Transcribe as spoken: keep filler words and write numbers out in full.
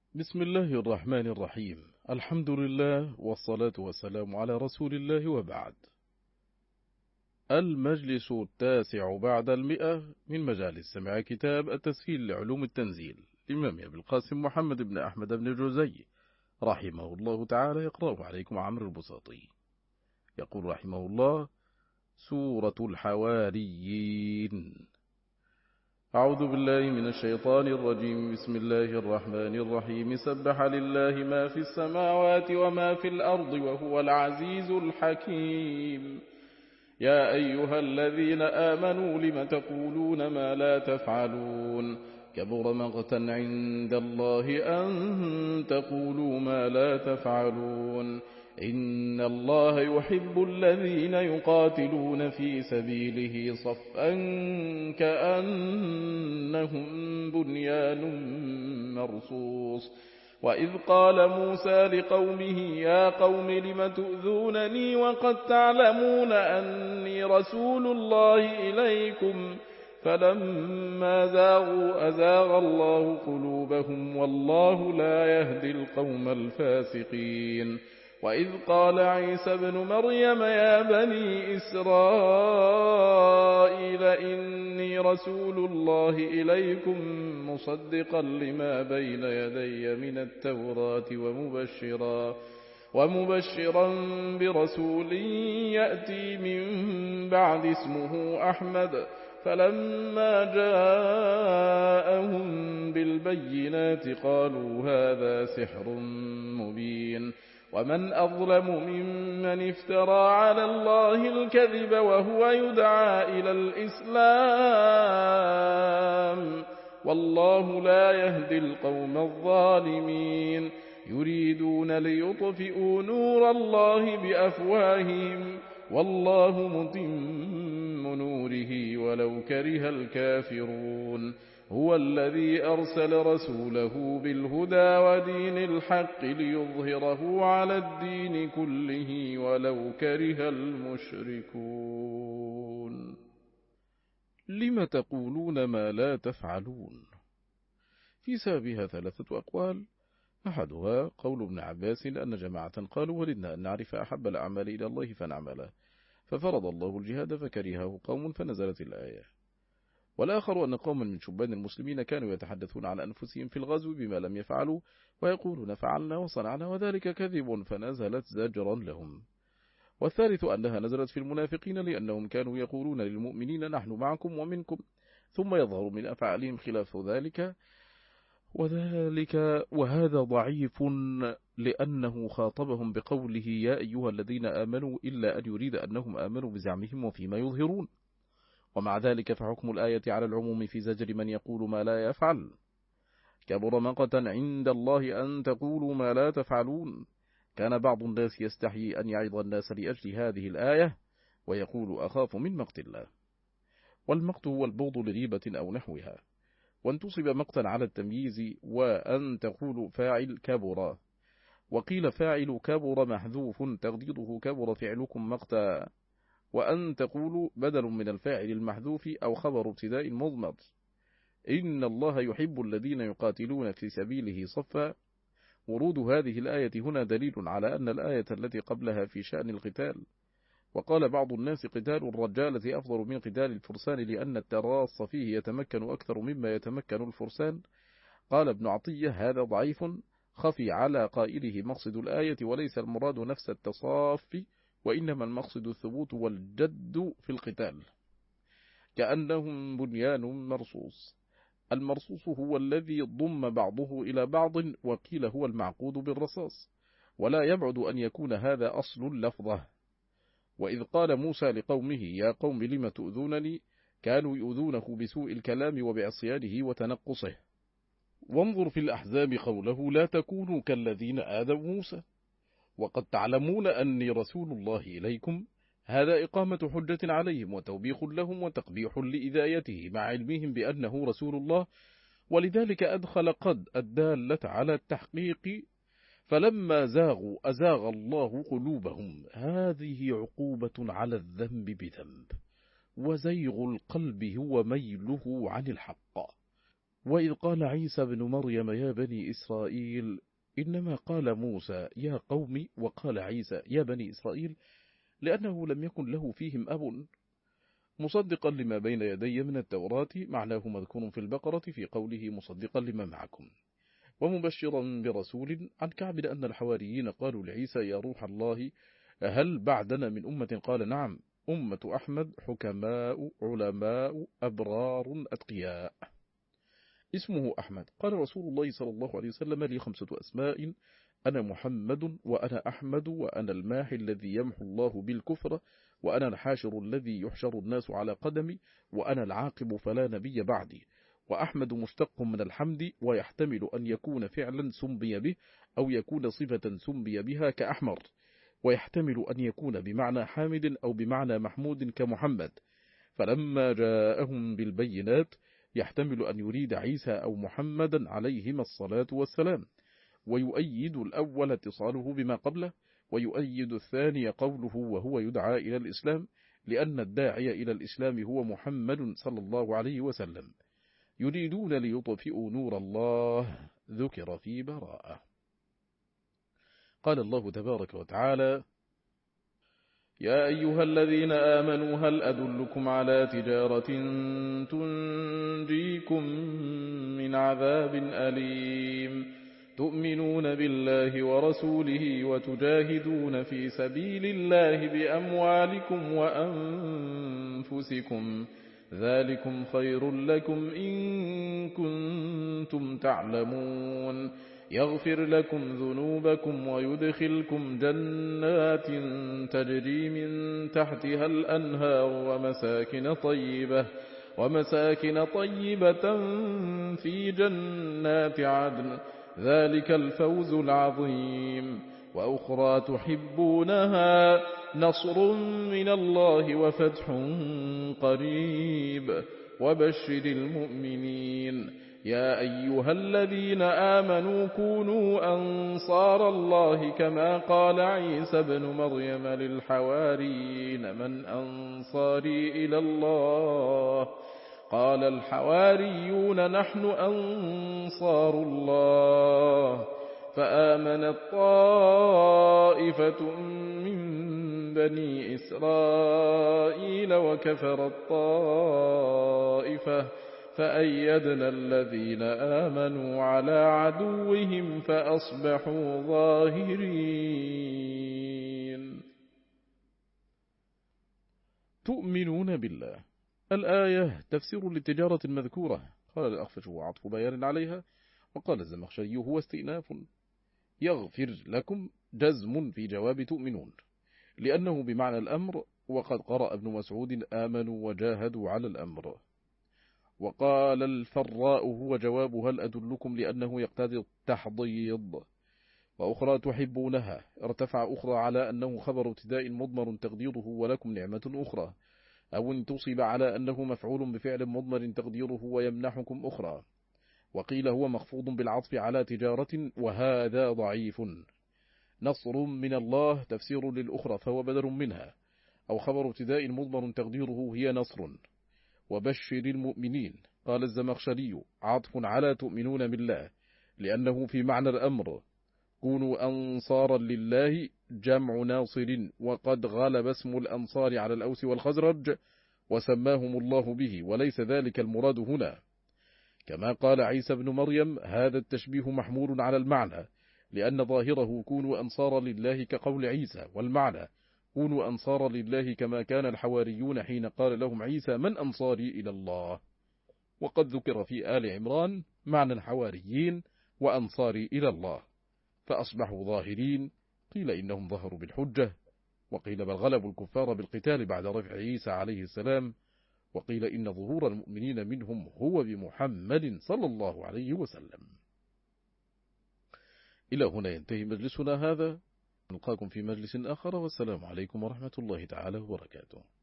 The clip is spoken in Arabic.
بسم الله الرحمن الرحيم. الحمد لله والصلاة والسلام على رسول الله، وبعد. المجلس التاسع بعد المئة من مجالس سماع كتاب التسهيل لعلوم التنزيل للإمام أبي القاسم محمد بن أحمد بن الجوزي رحمه الله تعالى، يقرأه عليكم عمرو البساطي. يقول رحمه الله: سورة الحواريين. أعوذ بالله من الشيطان الرجيم. بسم الله الرحمن الرحيم. سبح لله ما في السماوات وما في الأرض وهو العزيز الحكيم. يا أيها الذين آمنوا لم تقولون ما لا تفعلون؟ كبر مقتا عند الله أن تقولوا ما لا تفعلون. إن الله يحب الذين يقاتلون في سبيله صفا كأنهم بنيان مرصوص. وإذ قال موسى لقومه يا قوم لم تؤذونني وقد تعلمون أني رسول الله إليكم فلما زاغوا أزاغ الله قلوبهم والله لا يهدي القوم الفاسقين. وإذ قال عيسى ابن مريم يا بني إسرائيل إني رسول الله إليكم مصدقا لما بين يدي من التوراة ومبشرا ومبشرا برسول يأتي من بعد اسمه أحمد. فلما جاءهم بالبينات قالوا هذا سحر مبين. ومن أظلم ممن افترى على الله الكذب وهو يدعى إلى الإسلام والله لا يهدي القوم الظالمين. يريدون ليطفئوا نور الله بأفواههم والله متم نوره ولو كره الكافرون. هو الذي أرسل رسوله بالهدى ودين الحق ليظهره على الدين كله ولو كره المشركون. لم تقولون ما لا تفعلون؟ في سببها ثلاثة أقوال. أحدها قول ابن عباس أن جماعة قالوا ولدنا أن نعرف أحب الأعمال إلى الله فنعمله، ففرض الله الجهاد فكرهه قوم فنزلت الآية. والآخر أن قوما من شبان المسلمين كانوا يتحدثون عن أنفسهم في الغزو بما لم يفعلوا ويقولون فعلنا وصنعنا وذلك كذب فنزلت زجرا لهم. والثالث أنها نزلت في المنافقين لأنهم كانوا يقولون للمؤمنين نحن معكم ومنكم، ثم يظهر من أفعالهم خلاف ذلك، وذلك وهذا ضعيف لأنه خاطبهم بقوله يا أيها الذين آمنوا إلا أن يريد أنهم آمنوا بزعمهم وفيما يظهرون. ومع ذلك فحكم الآية على العموم في زجر من يقول ما لا يفعل. كبر مقتا عند الله أن تقولوا ما لا تفعلون. كان بعض الناس يستحيي أن يعظ الناس لأجل هذه الآية ويقول أخاف من مقت الله. والمقت هو البغض لغيبة أو نحوها، وانتصب مقتا على التمييز وأن تقول فاعل كبر. وقيل فاعل كبر محذوف تقديره كبر فعلكم مقتا، وأن تقولوا بدل من الفاعل المحذوف أو خبر ابتداء مضمر. إن الله يحب الذين يقاتلون في سبيله صفا. ورود هذه الآية هنا دليل على أن الآية التي قبلها في شأن القتال. وقال بعض الناس قتال الرجالة أفضل من قتال الفرسان لأن التراص فيه يتمكن أكثر مما يتمكن الفرسان. قال ابن عطية هذا ضعيف خفي على قائله مقصد الآية وليس المراد نفس التصافي، وإنما المقصد الثبوت والجد في القتال. كأنهم بنيان مرصوص. المرصوص هو الذي ضم بعضه إلى بعض، وقيل هو المعقود بالرصاص، ولا يبعد أن يكون هذا أصل اللفظة. وإذ قال موسى لقومه يا قوم لم تؤذونني، كانوا يؤذونه بسوء الكلام وبعصيانه وتنقصه. وانظر في الأحزاب قوله لا تكونوا كالذين آذوا موسى وقد تعلمون أني رسول الله إليكم. هذا إقامة حجة عليهم وتوبيخ لهم وتقبيح لإذايته مع علمهم بأنه رسول الله، ولذلك أدخل قد الدالة على التحقيق. فلما زاغوا أزاغ الله قلوبهم. هذه عقوبة على الذنب بذنب، وزيغ القلب هو ميله عن الحق. وإذ قال عيسى بن مريم يا بني إسرائيل، إنما قال موسى يا قوم وقال عيسى يا بني إسرائيل لأنه لم يكن له فيهم أب، مصدقا لما بين يدي من التوراة، معناه مذكور في البقرة في قوله مصدقا لما معكم، ومبشرا برسول. عن كعب أن الحواريين قالوا لعيسى يا روح الله هل بعدنا من أمة؟ قال نعم، أمة أحمد حكماء علماء أبرار أتقياء. اسمه أحمد. قال رسول الله صلى الله عليه وسلم لي خمسة أسماء، أنا محمد وأنا أحمد وأنا الماحي الذي يمحو الله بالكفر وأنا الحاشر الذي يحشر الناس على قدمي وأنا العاقب فلا نبي بعدي. وأحمد مشتق من الحمد، ويحتمل أن يكون فعلا سمي به أو يكون صفة سمي بها كأحمر، ويحتمل أن يكون بمعنى حامد أو بمعنى محمود كمحمد. فلما جاءهم بالبينات يحتمل أن يريد عيسى أو محمدا عليهما الصلاة والسلام، ويؤيد الأول اتصاله بما قبله، ويؤيد الثاني قوله وهو يدعى إلى الإسلام، لأن الداعي إلى الإسلام هو محمد صلى الله عليه وسلم. يريدون ليطفئوا نور الله، ذكر في براءة. قال الله تبارك وتعالى يا أيها الذين آمنوا هل أدلكم على تجارة تنجيكم من عذاب أليم تؤمنون بالله ورسوله وتجاهدون في سبيل الله بأموالكم وأنفسكم، ذلكم خير لكم إن كنتم تعلمون، يغفر لكم ذنوبكم ويدخلكم جنات تجري من تحتها الأنهار ومساكن طيبة ومساكن طيبة في جنات عدن، ذلك الفوز العظيم. وأخرى تحبونها، نصر من الله وفتح قريب، وبشر المؤمنين. يا أيها الذين آمنوا كونوا أنصار الله كما قال عيسى بن مريم للحواريين من أنصاري إلى الله؟ قال الحواريون نحن أنصار الله. فآمنت طائفة من بني إسرائيل وكفرت طائفة، فأيدنا الذين آمنوا على عدوهم فأصبحوا ظاهرين. تؤمنون بالله. الآية تفسير للتجارة المذكورة. قال الأخفش هو عطف بيان عليها، وقال الزمخشري هو استئناف. يغفر لكم جزم في جواب تؤمنون، لأنه بمعنى الأمر، وقد قرأ ابن مسعود آمنوا وجاهدوا على الأمر. وقال الفراء هو جواب هل أدلكم لأنه يقتضي التحضيض. وأخرى تحبونها ارتفع أخرى على أنه خبر ابتداء مضمر تقديره ولكم نعمة أخرى، أو انتصب على أنه مفعول بفعل مضمر تقديره ويمنحكم أخرى. وقيل هو مخفوض بالعطف على تجارة، وهذا ضعيف. نصر من الله تفسير للأخرى فهو بدل منها، أو خبر ابتداء مضمر تقديره هي نصر. وبشر المؤمنين. قال الزمخشري عطف على تؤمنون بالله، لأنه في معنى الأمر. كونوا أنصارا لله جمع ناصر، وقد غلب اسم الأنصار على الأوس والخزرج وسماهم الله به، وليس ذلك المراد هنا. كما قال عيسى بن مريم هذا التشبيه محمول على المعنى، لأن ظاهره كونوا أنصارا لله كقول عيسى، والمعنى كونوا أنصارا لله كما كان الحواريون حين قال لهم عيسى من أنصاري إلى الله. وقد ذكر في آل عمران معنى الحواريين وأنصاري إلى الله، فأصبحوا ظاهرين. قيل إنهم ظهروا بالحجة، وقيل بل غلبوا الكفار بالقتال بعد رفع عيسى عليه السلام، وقيل إن ظهور المؤمنين منهم هو بمحمد صلى الله عليه وسلم. إلى هنا ينتهي مجلسنا هذا، نلقاكم في مجلس آخر، والسلام عليكم ورحمة الله تعالى وبركاته.